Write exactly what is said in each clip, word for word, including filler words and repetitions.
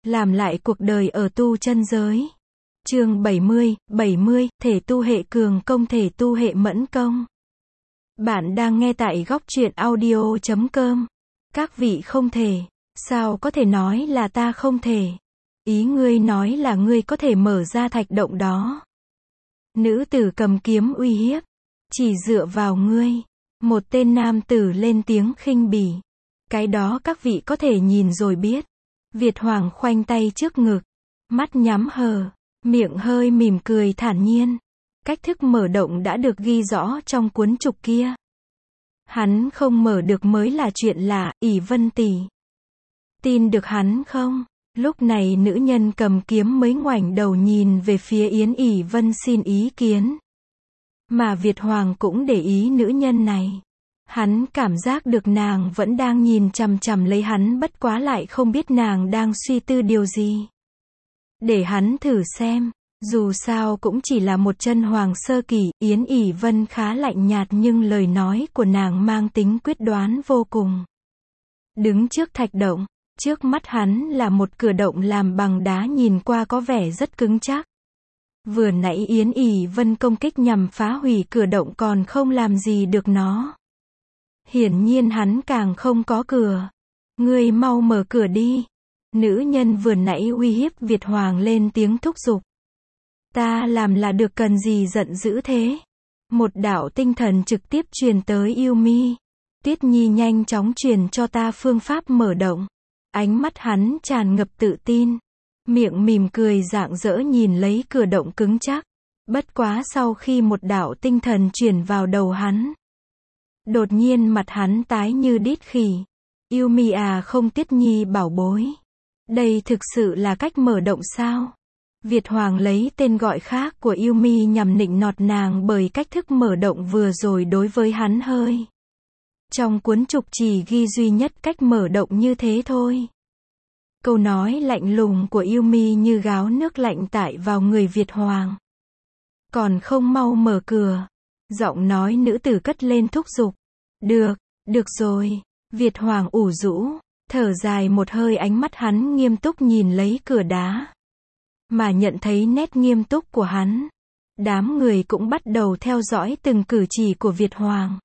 Làm lại cuộc đời ở tu chân giới. Chương bảy mươi, bảy mươi, thể tu hệ cường công thể tu hệ mẫn công. Bạn đang nghe tại góc truyện audio chấm com. Các vị không thể, sao có thể nói là ta không thể? Ý ngươi nói là ngươi có thể mở ra thạch động đó. Nữ tử cầm kiếm uy hiếp. Chỉ dựa vào ngươi. Một tên nam tử lên tiếng khinh bỉ. Cái đó các vị có thể nhìn rồi biết. Việt Hoàng khoanh tay trước ngực. Mắt nhắm hờ. Miệng hơi mỉm cười thản nhiên. Cách thức mở động đã được ghi rõ trong cuốn trục kia. Hắn không mở được mới là chuyện lạ, ỷ Vân tỷ. Tin được hắn không? Lúc này nữ nhân cầm kiếm mới ngoảnh đầu nhìn về phía Yến ỷ Vân xin ý kiến. Mà Việt Hoàng cũng để ý nữ nhân này. Hắn cảm giác được nàng vẫn đang nhìn chằm chằm lấy hắn, bất quá lại không biết nàng đang suy tư điều gì. Để hắn thử xem, dù sao cũng chỉ là một chân hoàng sơ kỳ. Yến ỷ Vân khá lạnh nhạt nhưng lời nói của nàng mang tính quyết đoán vô cùng. Đứng trước thạch động, trước mắt hắn là một cửa động làm bằng đá, nhìn qua có vẻ rất cứng chắc. Vừa nãy Yến ỷ Vân công kích nhằm phá hủy cửa động còn không làm gì được nó. Hiển nhiên hắn càng không có cửa. Ngươi mau mở cửa đi. Nữ nhân vừa nãy uy hiếp Việt Hoàng lên tiếng thúc giục. Ta làm là được, cần gì giận dữ thế? Một đạo tinh thần trực tiếp truyền tới Yêu Mi. Tiết Nhi nhanh chóng truyền cho ta phương pháp mở động. Ánh mắt hắn tràn ngập tự tin. Miệng mỉm cười rạng rỡ nhìn lấy cửa động cứng chắc. Bất quá sau khi một đạo tinh thần truyền vào đầu hắn, đột nhiên mặt hắn tái như đít khỉ. Yêu Mi à, không, Tiết Nhi bảo bối. Đây thực sự là cách mở động sao? Việt Hoàng lấy tên gọi khác của Yêu Mi nhằm nịnh nọt nàng bởi cách thức mở động vừa rồi đối với hắn hơi. Trong cuốn trục chỉ ghi duy nhất cách mở động như thế thôi. Câu nói lạnh lùng của Yêu Mi như gáo nước lạnh tải vào người Việt Hoàng. Còn không mau mở cửa. Giọng nói nữ tử cất lên thúc giục. Được, được rồi. Việt Hoàng ủ rũ, thở dài một hơi, ánh mắt hắn nghiêm túc nhìn lấy cửa đá. Mà nhận thấy nét nghiêm túc của hắn, đám người cũng bắt đầu theo dõi từng cử chỉ của Việt Hoàng.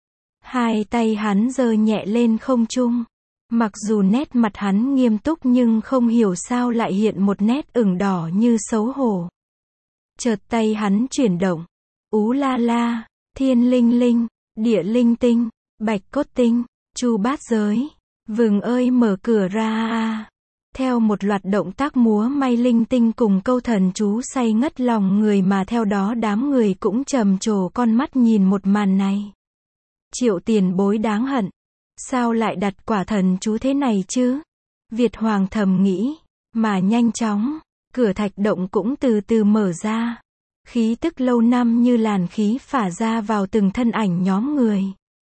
Hai tay hắn giơ nhẹ lên không trung. Mặc dù nét mặt hắn nghiêm túc nhưng không hiểu sao lại hiện một nét ửng đỏ như xấu hổ. Chợt tay hắn chuyển động. Ú la la, thiên linh linh, địa linh tinh, bạch cốt tinh, chu bát giới. Vừng ơi mở cửa ra a. Theo một loạt động tác múa may linh tinh cùng câu thần chú say ngất lòng người, mà theo đó đám người cũng trầm trồ con mắt nhìn một màn này. Triệu tiền bối đáng hận. Sao lại đặt quả thần chú thế này chứ? Việt Hoàng thầm nghĩ. Mà nhanh chóng, cửa thạch động cũng từ từ mở ra. Khí tức lâu năm như làn khí phả ra vào từng thân ảnh nhóm người.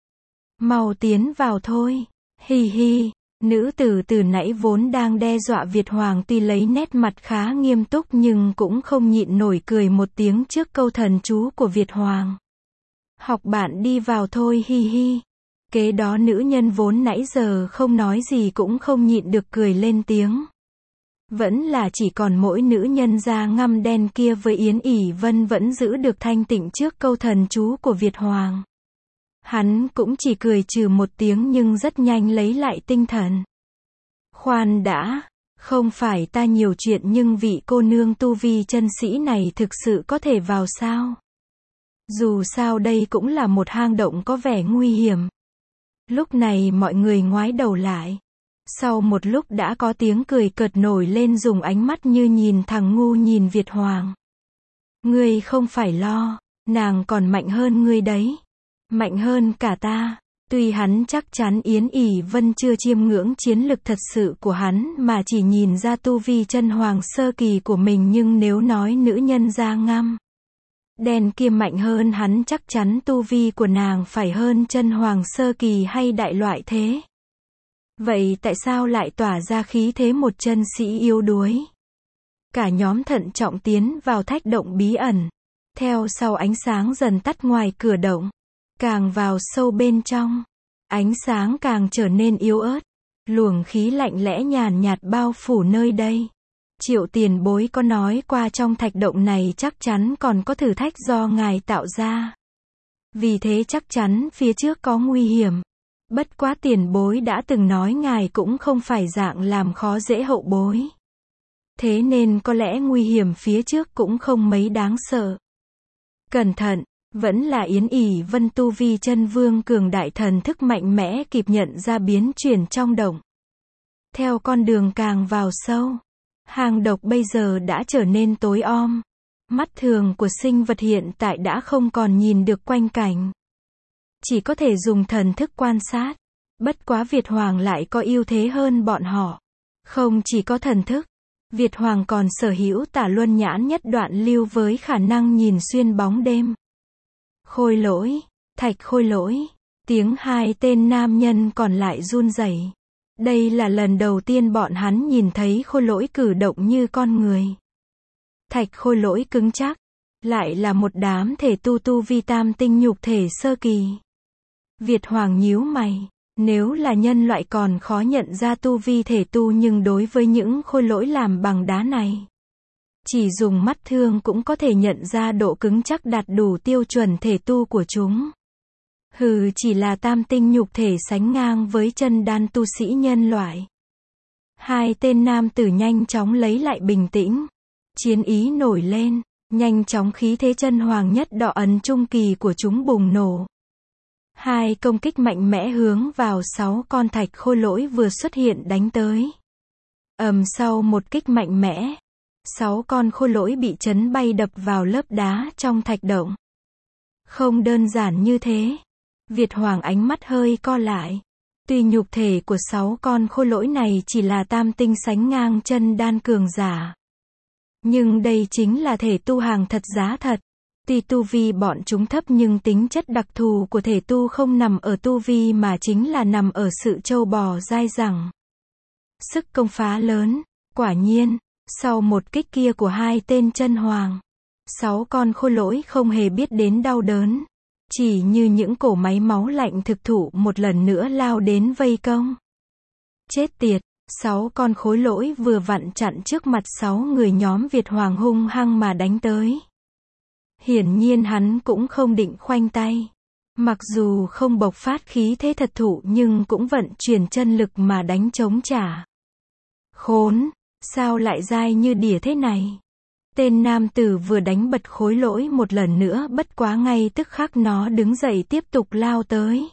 Mau tiến vào thôi. Hi hi. Nữ tử từ nãy vốn đang đe dọa Việt Hoàng tuy lấy nét mặt khá nghiêm túc nhưng cũng không nhịn nổi cười một tiếng trước câu thần chú của Việt Hoàng. Học bạn đi vào thôi, hi hi. Kế đó nữ nhân vốn nãy giờ không nói gì cũng không nhịn được cười lên tiếng. Vẫn là chỉ còn mỗi nữ nhân da ngăm đen kia với Yến ỷ Vân vẫn giữ được thanh tịnh trước câu thần chú của Việt Hoàng. Hắn cũng chỉ cười trừ một tiếng nhưng rất nhanh lấy lại tinh thần. Khoan đã, không phải ta nhiều chuyện nhưng vị cô nương tu vi chân sĩ này thực sự có thể vào sao? Dù sao đây cũng là một hang động có vẻ nguy hiểm. Lúc này mọi người ngoái đầu lại. Sau một lúc đã có tiếng cười cợt nổi lên, dùng ánh mắt như nhìn thằng ngu nhìn Việt Hoàng. Ngươi không phải lo, nàng còn mạnh hơn ngươi đấy. Mạnh hơn cả ta. Tuy hắn chắc chắn Yến ỷ Vân chưa chiêm ngưỡng chiến lực thật sự của hắn mà chỉ nhìn ra tu vi chân hoàng sơ kỳ của mình, nhưng nếu nói nữ nhân da ngăm đen kia mạnh hơn hắn, chắc chắn tu vi của nàng phải hơn chân hoàng sơ kỳ hay đại loại thế. Vậy tại sao lại tỏa ra khí thế một chân sĩ yếu đuối? Cả nhóm thận trọng tiến vào thạch động bí ẩn. Theo sau ánh sáng dần tắt ngoài cửa động. Càng vào sâu bên trong, ánh sáng càng trở nên yếu ớt. Luồng khí lạnh lẽ nhàn nhạt bao phủ nơi đây. Triệu tiền bối có nói qua trong thạch động này chắc chắn còn có thử thách do ngài tạo ra. Vì thế chắc chắn phía trước có nguy hiểm. Bất quá tiền bối đã từng nói ngài cũng không phải dạng làm khó dễ hậu bối. Thế nên có lẽ nguy hiểm phía trước cũng không mấy đáng sợ. Cẩn thận, vẫn là Yến ỉ Vân tu vi chân vương cường đại thần thức mạnh mẽ kịp nhận ra biến chuyển trong động. Theo con đường càng vào sâu, hang độc bây giờ đã trở nên tối om. Mắt thường của sinh vật hiện tại đã không còn nhìn được quanh cảnh. Chỉ có thể dùng thần thức quan sát. Bất quá Việt Hoàng lại có ưu thế hơn bọn họ. Không chỉ có thần thức, Việt Hoàng còn sở hữu tả luân nhãn nhất đoạn lưu với khả năng nhìn xuyên bóng đêm. Khôi Lỗi, Thạch Khôi Lỗi, tiếng hai tên nam nhân còn lại run rẩy. Đây là lần đầu tiên bọn hắn nhìn thấy Khôi Lỗi cử động như con người. Thạch Khôi Lỗi cứng chắc, lại là một đám thể tu tu vi tam tinh nhục thể sơ kỳ. Việt Hoàng nhíu mày, nếu là nhân loại còn khó nhận ra tu vi thể tu, nhưng đối với những khôi lỗi làm bằng đá này, chỉ dùng mắt thường cũng có thể nhận ra độ cứng chắc đạt đủ tiêu chuẩn thể tu của chúng. Hừ, chỉ là tam tinh nhục thể sánh ngang với chân đan tu sĩ nhân loại. Hai tên nam tử nhanh chóng lấy lại bình tĩnh. Chiến ý nổi lên, nhanh chóng khí thế chân hoàng nhất đọ ấn trung kỳ của chúng bùng nổ. Hai công kích mạnh mẽ hướng vào sáu con thạch khôi lỗi vừa xuất hiện đánh tới. Ầm, sau một kích mạnh mẽ, sáu con khôi lỗi bị chấn bay đập vào lớp đá trong thạch động. Không đơn giản như thế. Việt Hoàng ánh mắt hơi co lại. Tuy nhục thể của sáu con khôi lỗi này chỉ là tam tinh sánh ngang chân đan cường giả, nhưng đây chính là thể tu hàng thật giá thật. Tuy tu vi bọn chúng thấp nhưng tính chất đặc thù của thể tu không nằm ở tu vi mà chính là nằm ở sự trâu bò dai dẳng. Sức công phá lớn. Quả nhiên, sau một kích kia của hai tên chân hoàng, sáu con khôi lỗi không hề biết đến đau đớn. Chỉ như những cỗ máy máu lạnh thực thụ một lần nữa lao đến vây công. Chết tiệt, sáu con khối lỗi vừa vặn chặn trước mặt sáu người nhóm Việt Hoàng hung hăng mà đánh tới. Hiển nhiên hắn cũng không định khoanh tay. Mặc dù không bộc phát khí thế thật thụ nhưng cũng vận chuyển chân lực mà đánh chống trả. Khốn, sao lại dai như đỉa thế này? Tên nam tử vừa đánh bật khối lỗi một lần nữa, bất quá ngay tức khắc nó đứng dậy tiếp tục lao tới.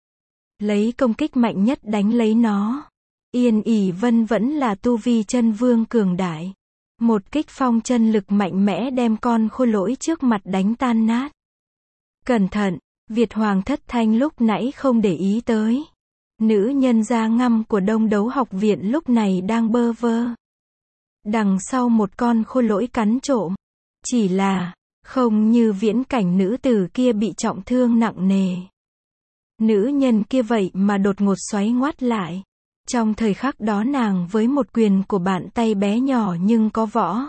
Lấy công kích mạnh nhất đánh lấy nó. Yên ỉ Vân vẫn là tu vi chân vương cường đại. Một kích phong chân lực mạnh mẽ đem con khôi lỗi trước mặt đánh tan nát. Cẩn thận, Việt Hoàng thất thanh lúc nãy không để ý tới. Nữ nhân da ngăm của Đông Đấu Học Viện lúc này đang bơ vơ. Đằng sau một con khôi lỗi cắn trộm. Chỉ là, không như viễn cảnh nữ tử kia bị trọng thương nặng nề. Nữ nhân kia vậy mà đột ngột xoáy ngoắt lại. Trong thời khắc đó nàng với một quyền của bàn tay bé nhỏ nhưng có võ.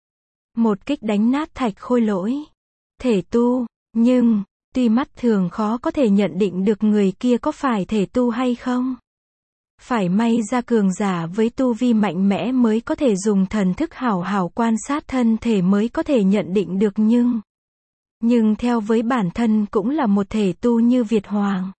Một kích đánh nát thạch khôi lỗi. Thể tu, nhưng, tuy mắt thường khó có thể nhận định được người kia có phải thể tu hay không. Phải may ra cường giả với tu vi mạnh mẽ mới có thể dùng thần thức hảo hảo quan sát thân thể mới có thể nhận định được, nhưng Nhưng theo với bản thân cũng là một thể tu như Việt Hoàng.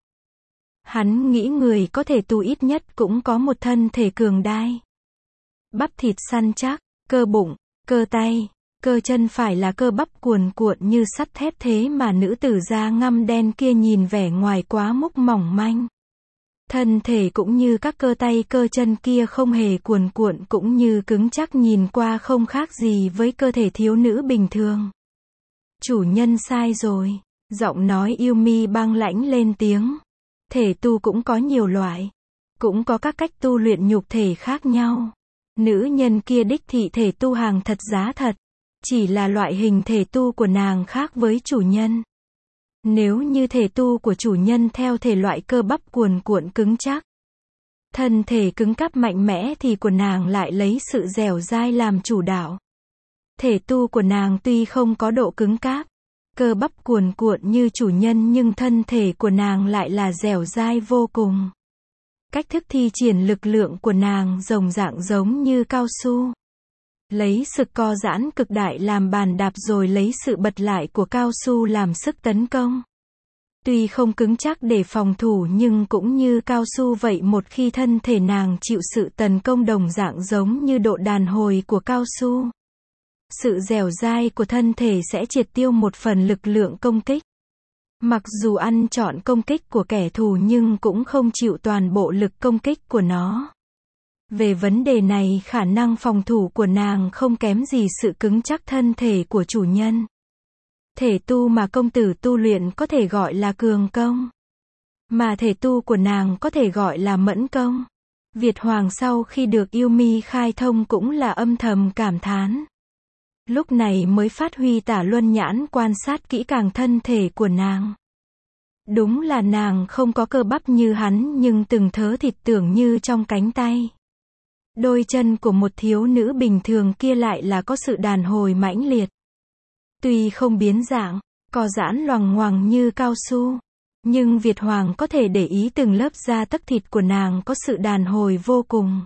Hắn nghĩ người có thể tu ít nhất cũng có một thân thể cường đại. Bắp thịt săn chắc, cơ bụng, cơ tay, cơ chân phải là cơ bắp cuồn cuộn như sắt thép, thế mà nữ tử da ngăm đen kia nhìn vẻ ngoài quá mức mỏng manh. Thân thể cũng như các cơ tay cơ chân kia không hề cuồn cuộn cũng như cứng chắc, nhìn qua không khác gì với cơ thể thiếu nữ bình thường. Chủ nhân sai rồi. Giọng nói yêu mi băng lãnh lên tiếng. Thể tu cũng có nhiều loại. Cũng có các cách tu luyện nhục thể khác nhau. Nữ nhân kia đích thị thể tu hàng thật giá thật. Chỉ là loại hình thể tu của nàng khác với chủ nhân. Nếu như thể tu của chủ nhân theo thể loại cơ bắp cuồn cuộn cứng chắc, thân thể cứng cáp mạnh mẽ, thì của nàng lại lấy sự dẻo dai làm chủ đạo. Thể tu của nàng tuy không có độ cứng cáp, cơ bắp cuồn cuộn như chủ nhân, nhưng thân thể của nàng lại là dẻo dai vô cùng. Cách thức thi triển lực lượng của nàng rồng dạng giống như cao su. Lấy sức co giãn cực đại làm bàn đạp rồi lấy sự bật lại của cao su làm sức tấn công. Tuy không cứng chắc để phòng thủ nhưng cũng như cao su vậy, một khi thân thể nàng chịu sự tấn công đồng dạng giống như độ đàn hồi của cao su. Sự dẻo dai của thân thể sẽ triệt tiêu một phần lực lượng công kích. Mặc dù ăn trọn công kích của kẻ thù nhưng cũng không chịu toàn bộ lực công kích của nó. Về vấn đề này, khả năng phòng thủ của nàng không kém gì sự cứng chắc thân thể của chủ nhân. Thể tu mà công tử tu luyện có thể gọi là cường công. Mà thể tu của nàng có thể gọi là mẫn công. Việt Hoàng sau khi được Yêu Mi khai thông cũng là âm thầm cảm thán. Lúc này mới phát huy Tả Luân nhãn quan sát kỹ càng thân thể của nàng. Đúng là nàng không có cơ bắp như hắn nhưng từng thớ thịt tưởng như trong cánh tay. Đôi chân của một thiếu nữ bình thường kia lại là có sự đàn hồi mãnh liệt. Tuy không biến dạng, co giãn loằng ngoằng như cao su, nhưng Việt Hoàng có thể để ý từng lớp da tấc thịt của nàng có sự đàn hồi vô cùng.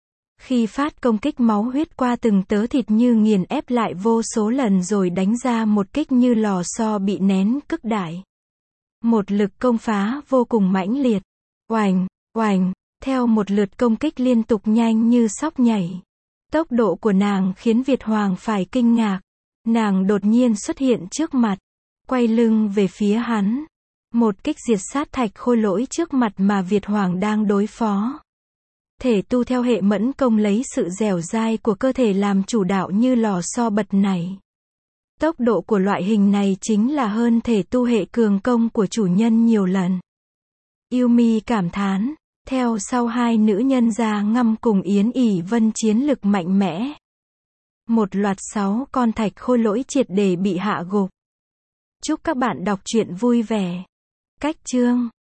Khi phát công kích, máu huyết qua từng tớ thịt như nghiền ép lại vô số lần rồi đánh ra một kích như lò xo bị nén cực đại. Một lực công phá vô cùng mãnh liệt. Oành, oành, theo một lượt công kích liên tục nhanh như sóc nhảy. Tốc độ của nàng khiến Việt Hoàng phải kinh ngạc. Nàng đột nhiên xuất hiện trước mặt, quay lưng về phía hắn. Một kích diệt sát thạch khôi lỗi trước mặt mà Việt Hoàng đang đối phó. Thể tu theo hệ mẫn công lấy sự dẻo dai của cơ thể làm chủ đạo như lò xo bật nảy. Tốc độ của loại hình này chính là hơn thể tu hệ cường công của chủ nhân nhiều lần. Yêu Mi cảm thán, theo sau hai nữ nhân da ngăm cùng Yến ỉ Vân chiến lực mạnh mẽ. Một loạt sáu con thạch khôi lỗi triệt để bị hạ gục. Chúc các bạn đọc truyện vui vẻ. Cách chương